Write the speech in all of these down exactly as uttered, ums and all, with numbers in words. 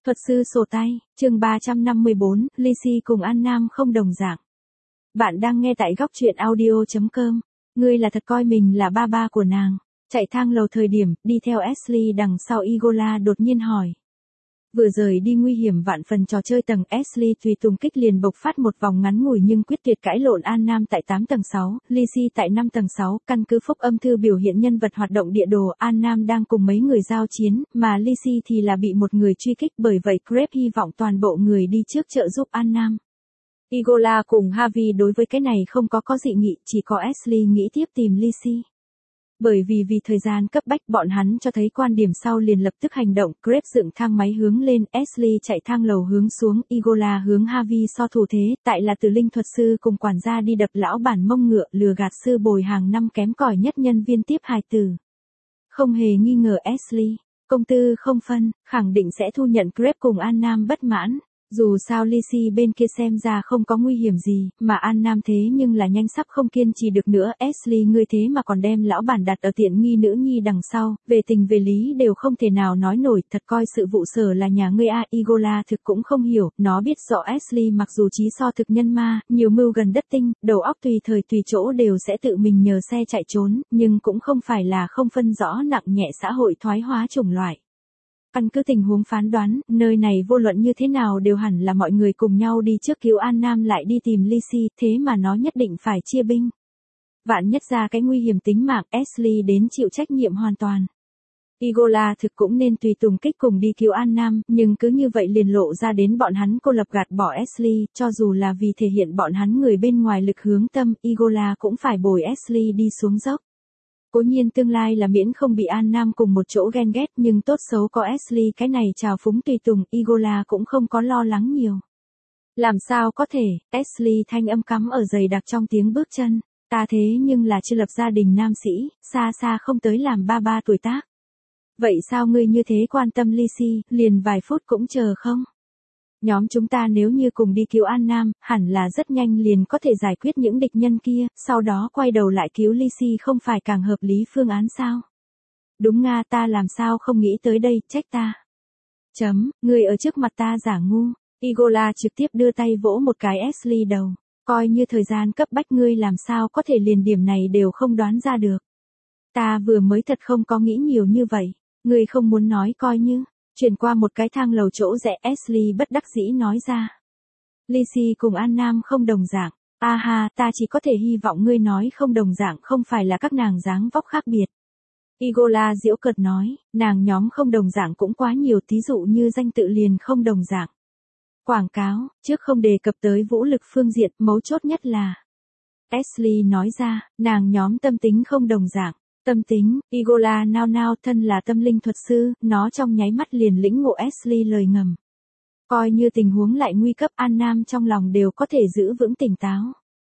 Thuật sư sổ tay, chương ba trăm năm mươi bốn, Lizzy cùng An Nam không đồng dạng. Bạn đang nghe tại góc truyện audio chấm com. Ngươi là thật coi mình là ba ba của nàng. Chạy thang lầu thời điểm, đi theo Ashley đằng sau Igola đột nhiên hỏi. Vừa rời đi nguy hiểm vạn phần trò chơi tầng, Ashley tùy tùng kích liền bộc phát một vòng ngắn ngủi nhưng quyết tuyệt cãi lộn An Nam tại tám tầng sáu, Lizzy tại năm tầng sáu, căn cứ phúc âm thư biểu hiện nhân vật hoạt động địa đồ, An Nam đang cùng mấy người giao chiến, mà Lizzy thì là bị một người truy kích, bởi vậy Greg hy vọng toàn bộ người đi trước trợ giúp An Nam. Igola cùng Harvey đối với cái này không có có dị nghị, chỉ có Ashley nghĩ tiếp tìm Lizzy. Bởi vì vì thời gian cấp bách bọn hắn cho thấy quan điểm sau liền lập tức hành động, Greg dựng thang máy hướng lên, Ashley chạy thang lầu hướng xuống, Igola hướng Harvey so thủ thế, tại là Tử Linh thuật sư cùng quản gia đi đập lão bản mông ngựa, lừa gạt sư bồi hàng năm kém cỏi nhất nhân viên tiếp hài tử. Không hề nghi ngờ Ashley, công tư không phân, khẳng định sẽ thu nhận Greg cùng An Nam bất mãn. Dù sao Lizzy bên kia xem ra không có nguy hiểm gì, mà An Nam thế nhưng là nhanh sắp không kiên trì được nữa. Ashley ngươi thế mà còn đem lão bản đặt ở tiện nghi nữ nhi đằng sau, về tình về lý đều không thể nào nói nổi, thật coi sự vụ sở là nhà ngươi a. Igola thực cũng không hiểu, nó biết rõ Ashley mặc dù trí so thực nhân ma, nhiều mưu gần đất tinh, đầu óc tùy thời tùy chỗ đều sẽ tự mình nhờ xe chạy trốn, nhưng cũng không phải là không phân rõ nặng nhẹ xã hội thoái hóa chủng loại. Căn cứ tình huống phán đoán, nơi này vô luận như thế nào đều hẳn là mọi người cùng nhau đi trước cứu An Nam lại đi tìm Lizzy, thế mà nó nhất định phải chia binh. Vạn nhất ra cái nguy hiểm tính mạng, Ashley đến chịu trách nhiệm hoàn toàn. Igola thực cũng nên tùy tùng kích cùng đi cứu An Nam, nhưng cứ như vậy liền lộ ra đến bọn hắn cô lập gạt bỏ Ashley, cho dù là vì thể hiện bọn hắn người bên ngoài lực hướng tâm, Igola cũng phải bồi Ashley đi xuống dốc. Cố nhiên tương lai là miễn không bị An Nam cùng một chỗ ghen ghét, nhưng tốt xấu có Ashley cái này trào phúng tùy tùng, Igola cũng không có lo lắng nhiều. Làm sao có thể, Ashley thanh âm cắm ở dày đặc trong tiếng bước chân, ta thế nhưng là chưa lập gia đình nam sĩ, xa xa không tới làm ba ba tuổi tác. Vậy sao ngươi như thế quan tâm Lizzy, liền vài phút cũng chờ không? Nhóm chúng ta nếu như cùng đi cứu An Nam, hẳn là rất nhanh liền có thể giải quyết những địch nhân kia, sau đó quay đầu lại cứu Lizzy không phải càng hợp lý phương án sao? Đúng nga, ta làm sao không nghĩ tới đây, trách ta. Chấm, người ở trước mặt ta giả ngu. Igola trực tiếp đưa tay vỗ một cái Ashley đầu, coi như thời gian cấp bách ngươi làm sao có thể liền điểm này đều không đoán ra được. Ta vừa mới thật không có nghĩ nhiều như vậy, ngươi không muốn nói coi như. Chuyển qua một cái thang lầu chỗ rẽ, Ashley bất đắc dĩ nói ra. Lizzy cùng An Nam không đồng dạng. A ha, ta chỉ có thể hy vọng ngươi nói không đồng dạng không phải là các nàng dáng vóc khác biệt. Igola giễu cợt nói, nàng nhóm không đồng dạng cũng quá nhiều, thí dụ như danh tự liền không đồng dạng. Quảng cáo, trước không đề cập tới vũ lực phương diện, mấu chốt nhất là. Ashley nói ra, nàng nhóm tâm tính không đồng dạng. Tâm tính, Igola nao nao, thân là tâm linh thuật sư, nó trong nháy mắt liền lĩnh ngộ Ashley lời ngầm. Coi như tình huống lại nguy cấp, An Nam trong lòng đều có thể giữ vững tỉnh táo.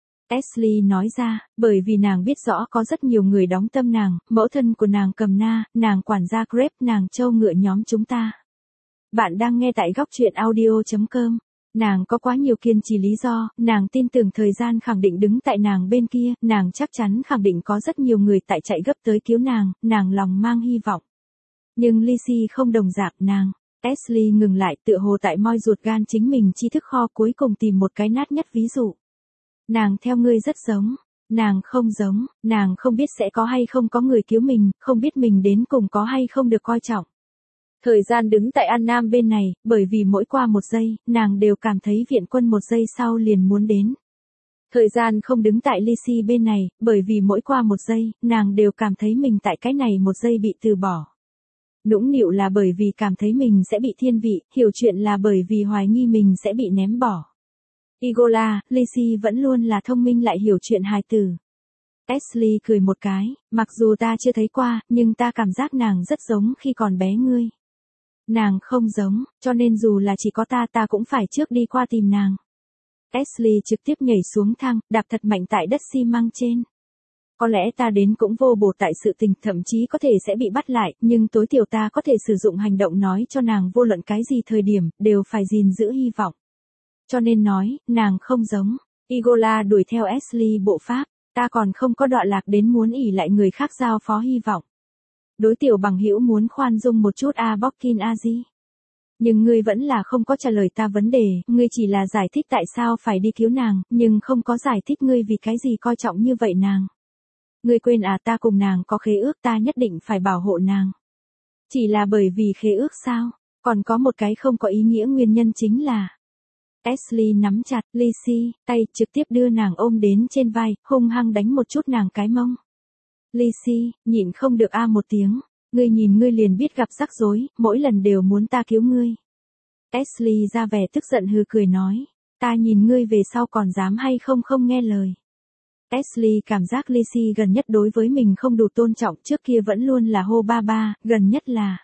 Ashley nói ra, bởi vì nàng biết rõ có rất nhiều người đóng tâm nàng, mẫu thân của nàng cầm na, nàng quản gia Greg, nàng trâu ngựa nhóm chúng ta. Bạn đang nghe tại góc truyện audio chấm com. Nàng có quá nhiều kiên trì lý do, nàng tin tưởng thời gian khẳng định đứng tại nàng bên kia, nàng chắc chắn khẳng định có rất nhiều người tại chạy gấp tới cứu nàng, nàng lòng mang hy vọng. Nhưng Lizzy không đồng dạng, nàng. Ashley ngừng lại, tựa hồ tại moi ruột gan chính mình tri thức kho, cuối cùng tìm một cái nát nhất ví dụ. Nàng theo ngươi rất giống, nàng không giống, nàng không biết sẽ có hay không có người cứu mình, không biết mình đến cùng có hay không được coi trọng. Thời gian đứng tại An Nam bên này, bởi vì mỗi qua một giây, nàng đều cảm thấy viện quân một giây sau liền muốn đến. Thời gian không đứng tại Lizzy bên này, bởi vì mỗi qua một giây, nàng đều cảm thấy mình tại cái này một giây bị từ bỏ. Nũng nịu là bởi vì cảm thấy mình sẽ bị thiên vị, hiểu chuyện là bởi vì hoài nghi mình sẽ bị ném bỏ. Igola, Lizzy vẫn luôn là thông minh lại hiểu chuyện hài tử. Ashley cười một cái, mặc dù ta chưa thấy qua, nhưng ta cảm giác nàng rất giống khi còn bé ngươi. Nàng không giống, cho nên dù là chỉ có ta ta cũng phải trước đi qua tìm nàng. Ashley trực tiếp nhảy xuống thang, đạp thật mạnh tại đất xi măng trên. Có lẽ ta đến cũng vô bổ tại sự tình, thậm chí có thể sẽ bị bắt lại, nhưng tối thiểu ta có thể sử dụng hành động nói cho nàng vô luận cái gì thời điểm, đều phải gìn giữ hy vọng. Cho nên nói, nàng không giống. Igola đuổi theo Ashley bộ pháp, ta còn không có đọa lạc đến muốn ỷ lại người khác giao phó hy vọng. Đối tiểu bằng hữu muốn khoan dung một chút a Bockin a gì. Nhưng ngươi vẫn là không có trả lời ta vấn đề, ngươi chỉ là giải thích tại sao phải đi cứu nàng, nhưng không có giải thích ngươi vì cái gì coi trọng như vậy nàng. Ngươi quên à, ta cùng nàng có khế ước, ta nhất định phải bảo hộ nàng. Chỉ là bởi vì khế ước sao? Còn có một cái không có ý nghĩa nguyên nhân chính là Ashley nắm chặt Lizzie, tay trực tiếp đưa nàng ôm đến trên vai, hung hăng đánh một chút nàng cái mông. Lizzie, nhịn không được a một tiếng, ngươi nhìn ngươi liền biết gặp rắc rối, mỗi lần đều muốn ta cứu ngươi. Ashley ra vẻ tức giận hừ cười nói, ta nhìn ngươi về sau còn dám hay không không nghe lời. Ashley cảm giác Lizzie gần nhất đối với mình không đủ tôn trọng, trước kia vẫn luôn là hô ba ba, gần nhất là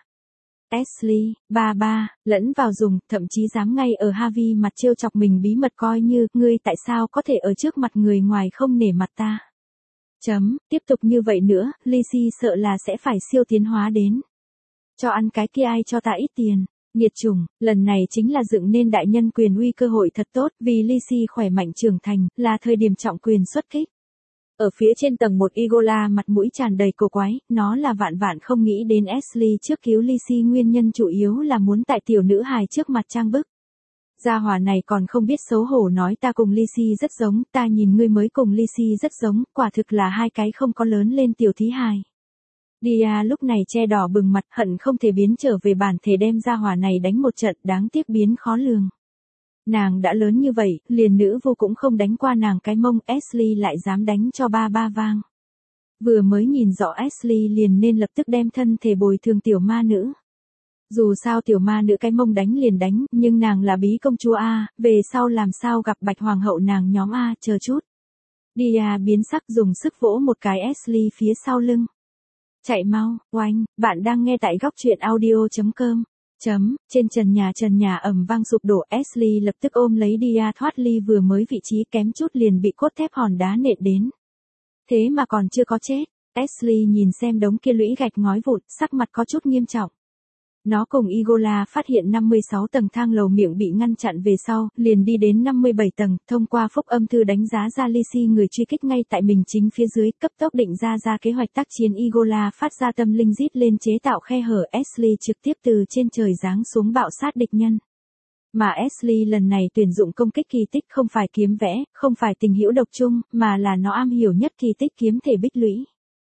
Ashley, ba ba, lẫn vào dùng, thậm chí dám ngay ở Harvey mặt trêu chọc mình bí mật coi như, ngươi tại sao có thể ở trước mặt người ngoài không nể mặt ta. Chấm, tiếp tục như vậy nữa, Lizzie sợ là sẽ phải siêu tiến hóa đến. Cho ăn cái kia ai cho ta ít tiền. Nghiệt chủng, lần này chính là dựng nên đại nhân quyền uy cơ hội thật tốt, vì Lizzie khỏe mạnh trưởng thành, là thời điểm trọng quyền xuất kích. Ở phía trên tầng một Igola mặt mũi tràn đầy cổ quái, nó là vạn vạn không nghĩ đến Ashley trước cứu Lizzie nguyên nhân chủ yếu là muốn tại tiểu nữ hài trước mặt trang bức. Gia hỏa này còn không biết xấu hổ nói ta cùng Lizzie rất giống, ta nhìn ngươi mới cùng Lizzie rất giống, quả thực là hai cái không có lớn lên tiểu thí hài. Dia lúc này che đỏ bừng mặt, hận không thể biến trở về bản thể đem gia hỏa này đánh một trận, đáng tiếc biến khó lường. Nàng đã lớn như vậy, liền nữ vô cũng không đánh qua nàng cái mông, Ashley lại dám đánh cho ba ba vang. Vừa mới nhìn rõ Ashley liền nên lập tức đem thân thể bồi thường tiểu ma nữ. Dù sao tiểu ma nữ cái mông đánh liền đánh, nhưng nàng là bí công chúa A, về sau làm sao gặp bạch hoàng hậu nàng nhóm A, chờ chút. Dia biến sắc dùng sức vỗ một cái Ashley phía sau lưng. Chạy mau, oanh, bạn đang nghe tại góc truyện audio.com. Chấm, trên trần nhà trần nhà ầm vang sụp đổ, Ashley lập tức ôm lấy Dia thoát ly vừa mới vị trí kém chút liền bị cốt thép hòn đá nện đến. Thế mà còn chưa có chết, Ashley nhìn xem đống kia lũy gạch ngói vụn, sắc mặt có chút nghiêm trọng. Nó cùng Igola phát hiện năm mươi sáu tầng thang lầu miệng bị ngăn chặn về sau, liền đi đến năm mươi bảy tầng, thông qua phúc âm thư đánh giá ra Lizzie người truy kích ngay tại mình chính phía dưới, cấp tốc định ra ra kế hoạch tác chiến. Igola phát ra tâm linh rít lên chế tạo khe hở, Ashley trực tiếp từ trên trời giáng xuống bạo sát địch nhân. Mà Ashley lần này tuyển dụng công kích kỳ tích không phải kiếm vẽ, không phải tình hữu độc chung, mà là nó am hiểu nhất kỳ tích kiếm thể bích lũy.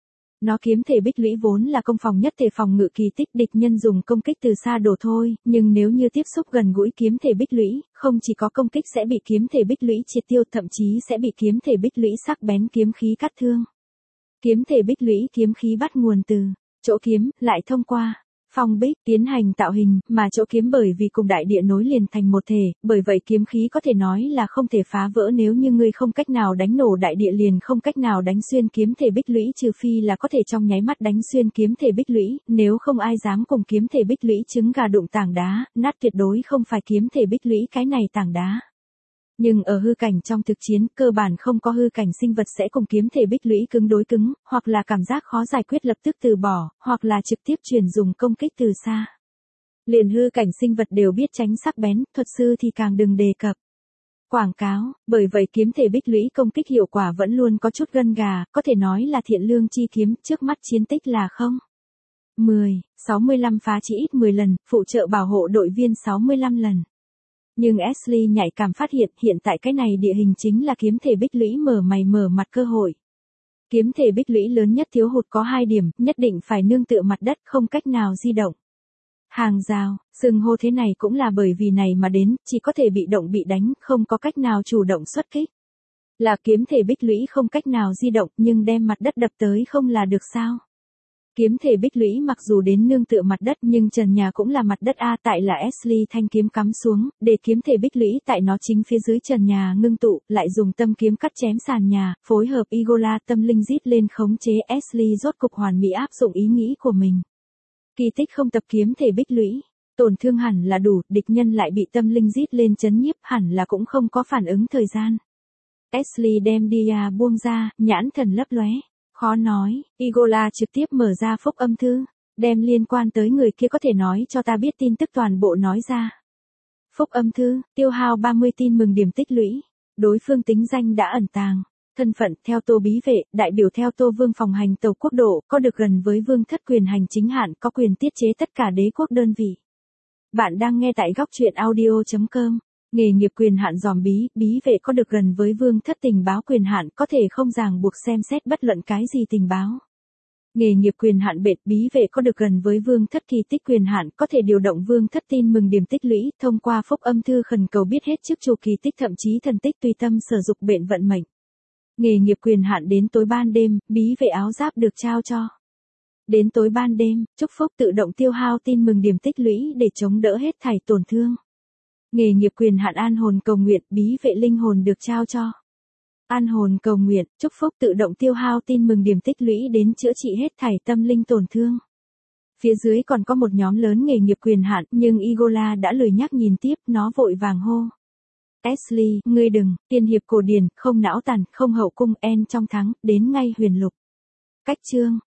Nó kiếm thể bích lũy vốn là công phòng nhất thể phòng ngự kỳ tích, địch nhân dùng công kích từ xa đổ thôi, nhưng nếu như tiếp xúc gần gũi kiếm thể bích lũy, không chỉ có công kích sẽ bị kiếm thể bích lũy triệt tiêu, thậm chí sẽ bị kiếm thể bích lũy sắc bén kiếm khí cắt thương. Kiếm thể bích lũy kiếm khí bắt nguồn từ chỗ kiếm, lại thông qua phong bích tiến hành tạo hình, mà chỗ kiếm bởi vì cùng đại địa nối liền thành một thể, bởi vậy kiếm khí có thể nói là không thể phá vỡ, nếu như ngươi không cách nào đánh nổ đại địa liền không cách nào đánh xuyên kiếm thể bích lũy, trừ phi là có thể trong nháy mắt đánh xuyên kiếm thể bích lũy, nếu không ai dám cùng kiếm thể bích lũy trứng gà đụng tảng đá, nát tuyệt đối không phải kiếm thể bích lũy cái này tảng đá. Nhưng ở hư cảnh trong thực chiến, cơ bản không có hư cảnh sinh vật sẽ cùng kiếm thể bích lũy cứng đối cứng, hoặc là cảm giác khó giải quyết lập tức từ bỏ, hoặc là trực tiếp chuyển dùng công kích từ xa. Liền hư cảnh sinh vật đều biết tránh sắc bén, thuật sư thì càng đừng đề cập. Quảng cáo, bởi vậy kiếm thể bích lũy công kích hiệu quả vẫn luôn có chút gân gà, có thể nói là thiện lương chi kiếm, trước mắt chiến tích là không. mười, sáu mươi lăm phá chỉ ít mười lần, phụ trợ bảo hộ đội viên sáu mươi lăm lần. Nhưng Ashley nhạy cảm phát hiện hiện tại cái này địa hình chính là kiếm thể bích lũy mở mày mở mặt cơ hội. Kiếm thể bích lũy lớn nhất thiếu hụt có hai điểm, nhất định phải nương tựa mặt đất, không cách nào di động. Hàng rào, xưng hô thế này cũng là bởi vì này mà đến, chỉ có thể bị động bị đánh, không có cách nào chủ động xuất kích. Là kiếm thể bích lũy không cách nào di động, nhưng đem mặt đất đập tới không là được sao? Kiếm thể bích lũy mặc dù đến nương tựa mặt đất nhưng trần nhà cũng là mặt đất a, tại là Ashley thanh kiếm cắm xuống, để kiếm thể bích lũy tại nó chính phía dưới trần nhà ngưng tụ, lại dùng tâm kiếm cắt chém sàn nhà, phối hợp Igola tâm linh rít lên khống chế, Ashley rốt cục hoàn mỹ áp dụng ý nghĩ của mình. Kỳ tích không tập kiếm thể bích lũy, tổn thương hẳn là đủ, địch nhân lại bị tâm linh rít lên chấn nhiếp, hẳn là cũng không có phản ứng thời gian. Ashley đem Dia buông ra, nhãn thần lấp lóe. Khó nói, Igola trực tiếp mở ra phúc âm thư, đem liên quan tới người kia có thể nói cho ta biết tin tức toàn bộ nói ra. Phúc âm thư, tiêu hao ba mươi tin mừng điểm tích lũy, đối phương tính danh đã ẩn tàng, thân phận theo Tô bí vệ, đại biểu theo Tô vương phòng hành tàu quốc độ, có được gần với vương thất quyền hành chính hạn, có quyền tiết chế tất cả đế quốc đơn vị. Bạn đang nghe tại góc truyện audio.com. Nghề nghiệp quyền hạn giòm bí, bí vệ có được gần với vương thất tình báo quyền hạn có thể không ràng buộc xem xét bất luận cái gì tình báo. Nghề nghiệp quyền hạn bệt bí vệ có được gần với vương thất kỳ tích quyền hạn có thể điều động vương thất tin mừng điểm tích lũy thông qua phúc âm thư khẩn cầu biết hết trước chu kỳ tích thậm chí thần tích tùy tâm sử dụng bệnh vận mệnh. Nghề nghiệp quyền hạn đến tối ban đêm, bí vệ áo giáp được trao cho. Đến tối ban đêm, chúc phúc tự động tiêu hao tin mừng điểm tích lũy để chống đỡ hết thảy tổn thương. Nghề nghiệp quyền hạn an hồn cầu nguyện, bí vệ linh hồn được trao cho. An hồn cầu nguyện, chúc phúc tự động tiêu hao tin mừng điểm tích lũy đến chữa trị hết thảy tâm linh tổn thương. Phía dưới còn có một nhóm lớn nghề nghiệp quyền hạn, nhưng Igola đã lười nhắc nhìn tiếp, nó vội vàng hô. Ashley, ngươi đừng, tiên hiệp cổ điển, không não tàn, không hậu cung, en trong thắng, đến ngay huyền lục. Cách chương.